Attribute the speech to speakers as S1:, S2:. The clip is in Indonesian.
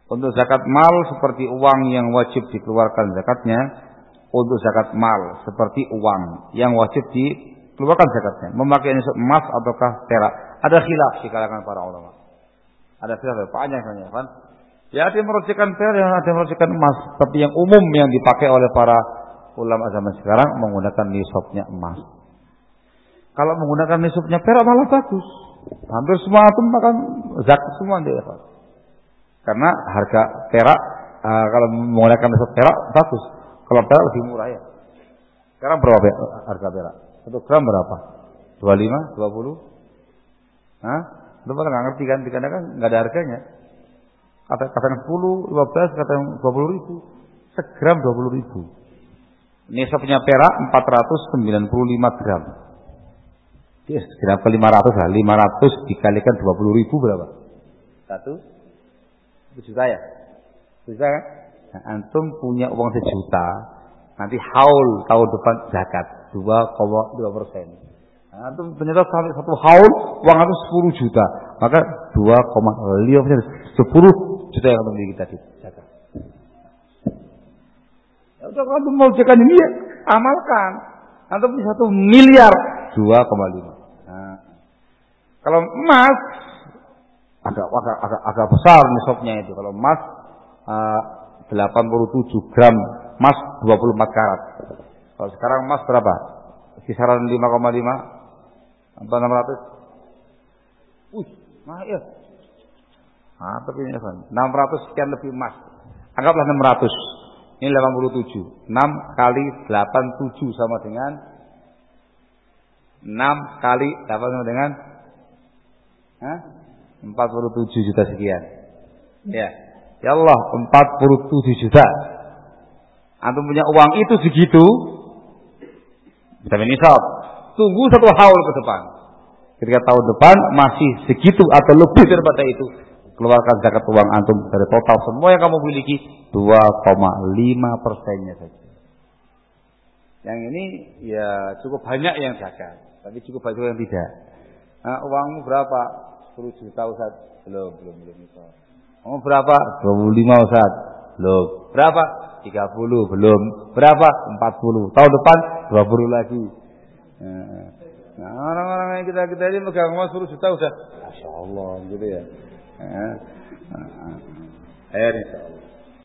S1: Untuk zakat mal seperti uang yang wajib dikeluarkan zakatnya. Untuk zakat mal seperti uang yang wajib dikeluarkan zakatnya. Memakai nisab emas ataukah perak. Ada khilaf di kalangan para ulama. Ada khilaf panjang kan? Ya, ada yang merujukan perak, ada yang merujukan emas. Tapi yang umum yang dipakai oleh para ulama zaman sekarang menggunakan nisabnya emas. Kalau menggunakan nisabnya perak malah bagus. Hampir semua antum makan zakat semua dia. Karena harga perak kalau menggunakan nisab perak bagus. Kalau perak lebih murah ya. Sekarang berapa harga perak? 1 gram berapa? 25, 20? Hah? Lu pada nggak ngerti kan? Dikarenakan nggak ada harganya. Kadang 10, 15, kadang 20 ribu. Segram 20 ribu. Nisabnya perak 495 gram. Sekitar ke 500 lah. 500 dikalikan 20 ribu berapa? 1 juta ya? 1 juta kan? Nah, antum punya uang 1 juta. Nanti haul tahun depan zakat 2,2%. Nah, antum ternyata sampai 1 haul uang antum 10 juta. Maka 2,5%. 10 juta yang antum miliki tadi zakat. Ya udah, kalau antum mau zakat ini ya amalkan. Antum punya 1 miliar 2,5. Nah, kalau emas agak besar nisabnya itu. Kalau emas 87 gram, emas 24 karat. Kalau sekarang emas berapa? Kisaran 5,5 atau 600? Mahal ya. Nah, tapi ini kan 600 sekian lebih emas. Anggaplah 600. Ini 87. 6 kali 87 sama dengan 6 kali 8 sama dengan 47 juta sekian. Ya. Ya Allah, 47 juta. Antum punya uang itu segitu. Bisa nisab. Tunggu 1 haul ke depan. Ketika tahun depan masih segitu atau lebih daripada itu, keluarkan zakat uang antum dari total semua yang kamu miliki 2,5%-nya saja. Yang ini ya cukup banyak yang zakat, tapi cukup banyak yang tidak. Nah, uangmu berapa? 10 juta Ustaz. Belum nisab. Kamu berapa? 25 Ustaz. Belum. Berapa? 30. Belum. Berapa? 40. Tahun depan 20 lagi. Nah, orang-orang yang kita ini megang uang 10 juta Ustaz. Masya Allah gitu ya. Ayo insyaallah.